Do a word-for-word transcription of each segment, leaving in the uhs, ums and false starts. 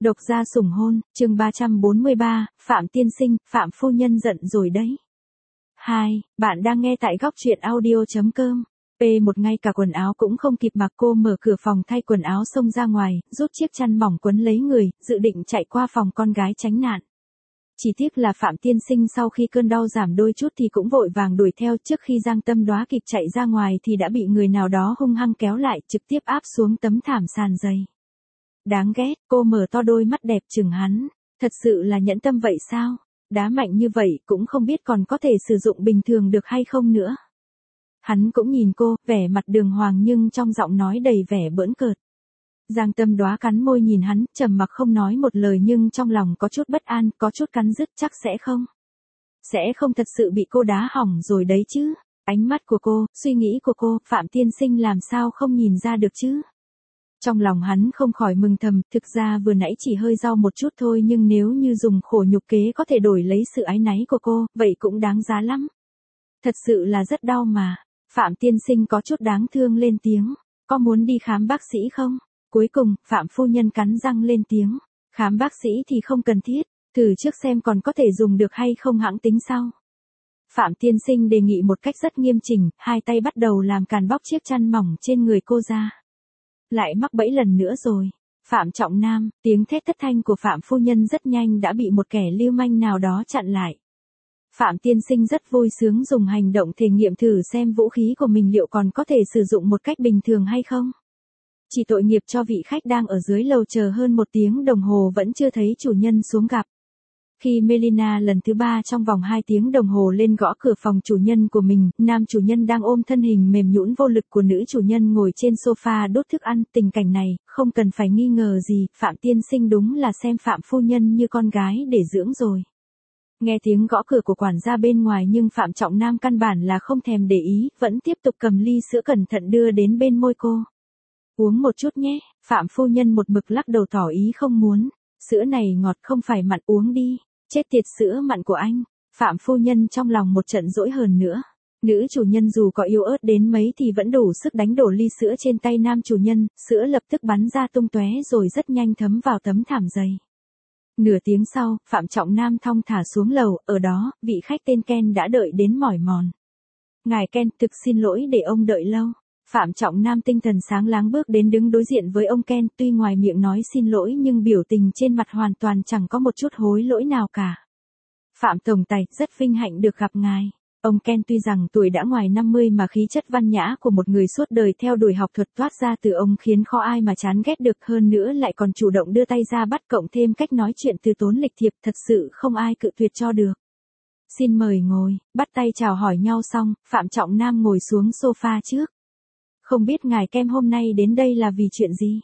Độc gia sủng hôn, chương ba trăm bốn mươi ba, Phạm tiên sinh, Phạm phu nhân giận rồi đấy. hai. Bạn đang nghe tại góc truyện audio.com. P một ngay cả quần áo cũng không kịp mặc, cô mở cửa phòng thay quần áo xông ra ngoài, rút chiếc chăn mỏng quấn lấy người, dự định chạy qua phòng con gái tránh nạn. Chỉ tiếc là Phạm tiên sinh sau khi cơn đau giảm đôi chút thì cũng vội vàng đuổi theo, trước khi Giang Tâm Đóa kịp chạy ra ngoài thì đã bị người nào đó hung hăng kéo lại, trực tiếp áp xuống tấm thảm sàn dày. Đáng ghét, cô mở to đôi mắt đẹp chừng hắn, thật sự là nhẫn tâm vậy sao, đá mạnh như vậy cũng không biết còn có thể sử dụng bình thường được hay không nữa. Hắn cũng nhìn cô, vẻ mặt đường hoàng nhưng trong giọng nói đầy vẻ bỡn cợt. Giang Tâm Đóa cắn môi nhìn hắn, trầm mặc không nói một lời nhưng trong lòng có chút bất an, có chút cắn rứt, chắc sẽ không. Sẽ không thật sự bị cô đá hỏng rồi đấy chứ. Ánh mắt của cô, suy nghĩ của cô, Phạm tiên sinh làm sao không nhìn ra được chứ. Trong lòng hắn không khỏi mừng thầm, thực ra vừa nãy chỉ hơi đau một chút thôi nhưng nếu như dùng khổ nhục kế có thể đổi lấy sự áy náy của cô, vậy cũng đáng giá lắm. Thật sự là rất đau mà. Phạm tiên sinh có chút đáng thương lên tiếng, có muốn đi khám bác sĩ không? Cuối cùng, Phạm phu nhân cắn răng lên tiếng, khám bác sĩ thì không cần thiết, thử trước xem còn có thể dùng được hay không hãng tính sau. Phạm tiên sinh đề nghị một cách rất nghiêm chỉnh, hai tay bắt đầu làm càn bóc chiếc chăn mỏng trên người cô ra. Lại mắc bẫy lần nữa rồi. Phạm Trọng Nam, tiếng thét thất thanh của Phạm phu nhân rất nhanh đã bị một kẻ lưu manh nào đó chặn lại. Phạm tiên sinh rất vui sướng dùng hành động thể nghiệm thử xem vũ khí của mình liệu còn có thể sử dụng một cách bình thường hay không. Chỉ tội nghiệp cho vị khách đang ở dưới lầu chờ hơn một tiếng đồng hồ vẫn chưa thấy chủ nhân xuống gặp. Khi Melina lần thứ ba trong vòng hai tiếng đồng hồ lên gõ cửa phòng chủ nhân của mình, nam chủ nhân đang ôm thân hình mềm nhũn vô lực của nữ chủ nhân ngồi trên sofa đốt thức ăn. Tình cảnh này, không cần phải nghi ngờ gì, Phạm tiên sinh đúng là xem Phạm phu nhân như con gái để dưỡng rồi. Nghe tiếng gõ cửa của quản gia bên ngoài nhưng Phạm Trọng Nam căn bản là không thèm để ý, vẫn tiếp tục cầm ly sữa cẩn thận đưa đến bên môi cô. Uống một chút nhé, Phạm phu nhân một mực lắc đầu tỏ ý không muốn, sữa này ngọt không phải mặn, uống đi. Chết tiệt, sữa mặn của anh. Phạm phu nhân trong lòng một trận dỗi hờn nữa. Nữ chủ nhân dù có yếu ớt đến mấy thì vẫn đủ sức đánh đổ ly sữa trên tay nam chủ nhân, sữa lập tức bắn ra tung tóe rồi rất nhanh thấm vào tấm thảm dày. Nửa tiếng sau, Phạm Trọng Nam thong thả xuống lầu, ở đó, vị khách tên Ken đã đợi đến mỏi mòn. Ngài Ken, thực xin lỗi để ông đợi lâu. Phạm Trọng Nam tinh thần sáng láng bước đến đứng đối diện với ông Ken, tuy ngoài miệng nói xin lỗi nhưng biểu tình trên mặt hoàn toàn chẳng có một chút hối lỗi nào cả. Phạm tổng tài, rất vinh hạnh được gặp ngài. Ông Ken tuy rằng tuổi đã ngoài năm mươi mà khí chất văn nhã của một người suốt đời theo đuổi học thuật toát ra từ ông khiến khó ai mà chán ghét được, hơn nữa lại còn chủ động đưa tay ra bắt, cộng thêm cách nói chuyện từ tốn lịch thiệp, thật sự không ai cự tuyệt cho được. Xin mời ngồi, bắt tay chào hỏi nhau xong, Phạm Trọng Nam ngồi xuống sofa trước. Không biết ngài Kem hôm nay đến đây là vì chuyện gì?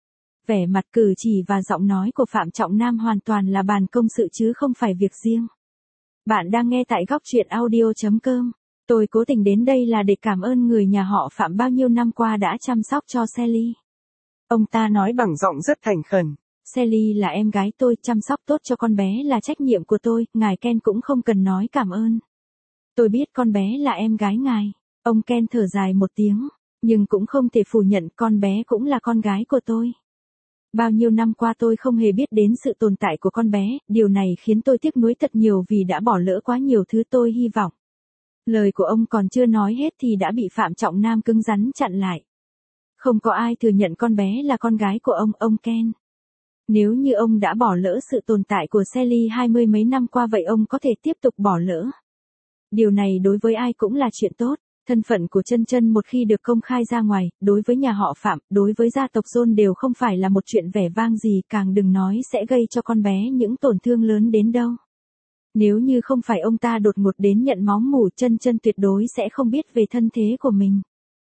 Vẻ mặt, cử chỉ và giọng nói của Phạm Trọng Nam hoàn toàn là bàn công sự chứ không phải việc riêng. Bạn đang nghe tại góc truyện audio.com. Tôi cố tình đến đây là để cảm ơn người nhà họ Phạm bao nhiêu năm qua đã chăm sóc cho Sally. Ông ta nói bằng giọng rất thành khẩn. Sally là em gái tôi, chăm sóc tốt cho con bé là trách nhiệm của tôi, ngài Ken cũng không cần nói cảm ơn. Tôi biết con bé là em gái ngài. Ông Ken thở dài một tiếng. Nhưng cũng không thể phủ nhận con bé cũng là con gái của tôi. Bao nhiêu năm qua tôi không hề biết đến sự tồn tại của con bé, điều này khiến tôi tiếc nuối thật nhiều vì đã bỏ lỡ quá nhiều thứ. Tôi hy vọng. Lời của ông còn chưa nói hết thì đã bị Phạm Trọng Nam cứng rắn chặn lại. Không có ai thừa nhận con bé là con gái của ông, ông Ken. Nếu như ông đã bỏ lỡ sự tồn tại của Sally hai mươi mấy năm qua vậy ông có thể tiếp tục bỏ lỡ. Điều này đối với ai cũng là chuyện tốt. Thân phận của Chân Chân một khi được công khai ra ngoài, đối với nhà họ Phạm, đối với gia tộc John đều không phải là một chuyện vẻ vang gì, càng đừng nói sẽ gây cho con bé những tổn thương lớn đến đâu. Nếu như không phải ông ta đột ngột đến nhận máu mủ, Chân Chân tuyệt đối sẽ không biết về thân thế của mình.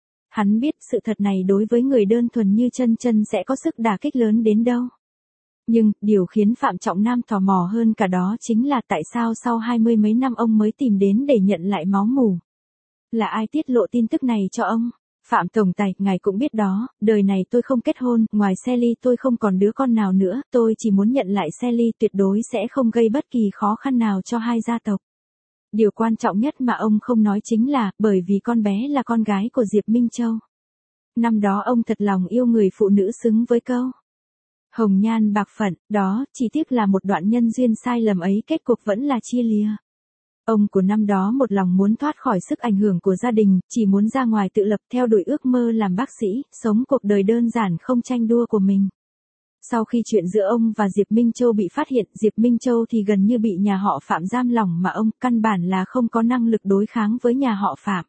Hắn biết sự thật này đối với người đơn thuần như Chân Chân sẽ có sức đả kích lớn đến đâu. Nhưng, điều khiến Phạm Trọng Nam tò mò hơn cả đó chính là tại sao sau hai mươi mấy năm ông mới tìm đến để nhận lại máu mủ. Là ai tiết lộ tin tức này cho ông? Phạm tổng tài, ngài cũng biết đó, đời này tôi không kết hôn, ngoài Sally tôi không còn đứa con nào nữa, tôi chỉ muốn nhận lại Sally, tuyệt đối sẽ không gây bất kỳ khó khăn nào cho hai gia tộc. Điều quan trọng nhất mà ông không nói chính là, bởi vì con bé là con gái của Diệp Minh Châu. Năm đó ông thật lòng yêu người phụ nữ xứng với câu. Hồng nhan bạc phận, đó, chỉ tiếc là một đoạn nhân duyên sai lầm ấy kết cục vẫn là chia lìa. Ông của năm đó một lòng muốn thoát khỏi sức ảnh hưởng của gia đình, chỉ muốn ra ngoài tự lập theo đuổi ước mơ làm bác sĩ, sống cuộc đời đơn giản không tranh đua của mình. Sau khi chuyện giữa ông và Diệp Minh Châu bị phát hiện, Diệp Minh Châu thì gần như bị nhà họ Phạm giam lỏng mà ông căn bản là không có năng lực đối kháng với nhà họ Phạm.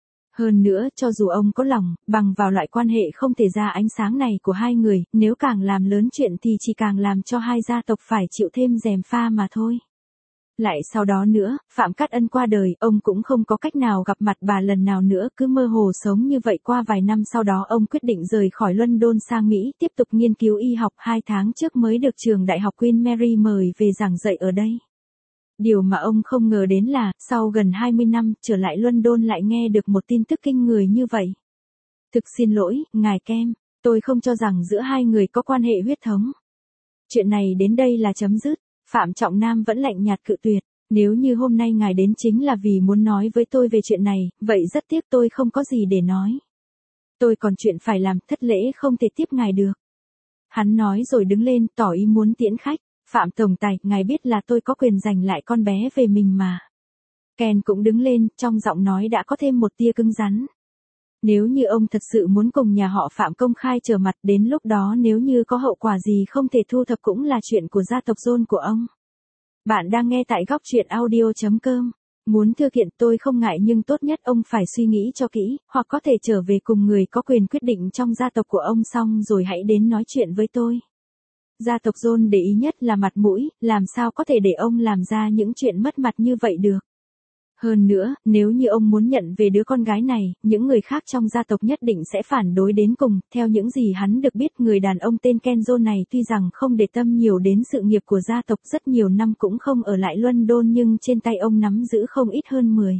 Hơn nữa, cho dù ông có lòng, bằng vào loại quan hệ không thể ra ánh sáng này của hai người, nếu càng làm lớn chuyện thì chỉ càng làm cho hai gia tộc phải chịu thêm gièm pha mà thôi. Lại sau đó nữa, Phạm Cát Ân qua đời, ông cũng không có cách nào gặp mặt bà lần nào nữa, cứ mơ hồ sống như vậy qua vài năm sau đó ông quyết định rời khỏi London sang Mỹ, tiếp tục nghiên cứu y học, hai tháng trước mới được trường đại học Queen Mary mời về giảng dạy ở đây. Điều mà ông không ngờ đến là, sau gần hai mươi năm, trở lại London lại nghe được một tin tức kinh người như vậy. Thực xin lỗi, ngài Kem, tôi không cho rằng giữa hai người có quan hệ huyết thống. Chuyện này đến đây là chấm dứt. Phạm Trọng Nam vẫn lạnh nhạt cự tuyệt. Nếu như hôm nay ngài đến chính là vì muốn nói với tôi về chuyện này, vậy rất tiếc tôi không có gì để nói. Tôi còn chuyện phải làm, thất lễ không thể tiếp ngài được. Hắn nói rồi đứng lên, tỏ ý muốn tiễn khách. Phạm Tổng Tài, ngài biết là tôi có quyền giành lại con bé về mình mà. Ken cũng đứng lên, trong giọng nói đã có thêm một tia cứng rắn. Nếu như ông thật sự muốn cùng nhà họ Phạm công khai trở mặt, đến lúc đó nếu như có hậu quả gì không thể thu thập cũng là chuyện của gia tộc John của ông. Bạn đang nghe tại góc truyện audio chấm com. Muốn thư kiện tôi không ngại nhưng tốt nhất ông phải suy nghĩ cho kỹ, hoặc có thể trở về cùng người có quyền quyết định trong gia tộc của ông xong rồi hãy đến nói chuyện với tôi. Gia tộc John để ý nhất là mặt mũi, làm sao có thể để ông làm ra những chuyện mất mặt như vậy được. Hơn nữa, nếu như ông muốn nhận về đứa con gái này, những người khác trong gia tộc nhất định sẽ phản đối đến cùng. Theo những gì hắn được biết, người đàn ông tên Ken John này tuy rằng không để tâm nhiều đến sự nghiệp của gia tộc, rất nhiều năm cũng không ở lại London nhưng trên tay ông nắm giữ không ít hơn mười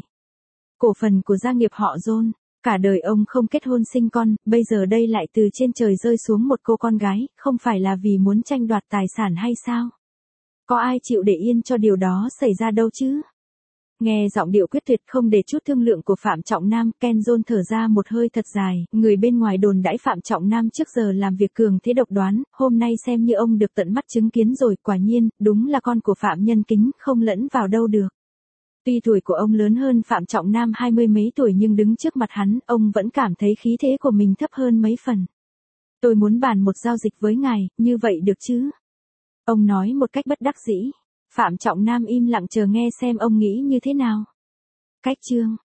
cổ phần của gia nghiệp họ John. Cả đời ông không kết hôn sinh con, bây giờ đây lại từ trên trời rơi xuống một cô con gái, không phải là vì muốn tranh đoạt tài sản hay sao? Có ai chịu để yên cho điều đó xảy ra đâu chứ? Nghe giọng điệu quyết tuyệt không để chút thương lượng của Phạm Trọng Nam, Ken John thở ra một hơi thật dài, người bên ngoài đồn đãi Phạm Trọng Nam trước giờ làm việc cường thế độc đoán, hôm nay xem như ông được tận mắt chứng kiến rồi, quả nhiên, đúng là con của Phạm Nhân Kính, không lẫn vào đâu được. Tuy tuổi của ông lớn hơn Phạm Trọng Nam hai mươi mấy tuổi nhưng đứng trước mặt hắn, ông vẫn cảm thấy khí thế của mình thấp hơn mấy phần. Tôi muốn bàn một giao dịch với ngài, như vậy được chứ? Ông nói một cách bất đắc dĩ. Phạm Trọng Nam im lặng chờ nghe xem ông nghĩ như thế nào. Cách chương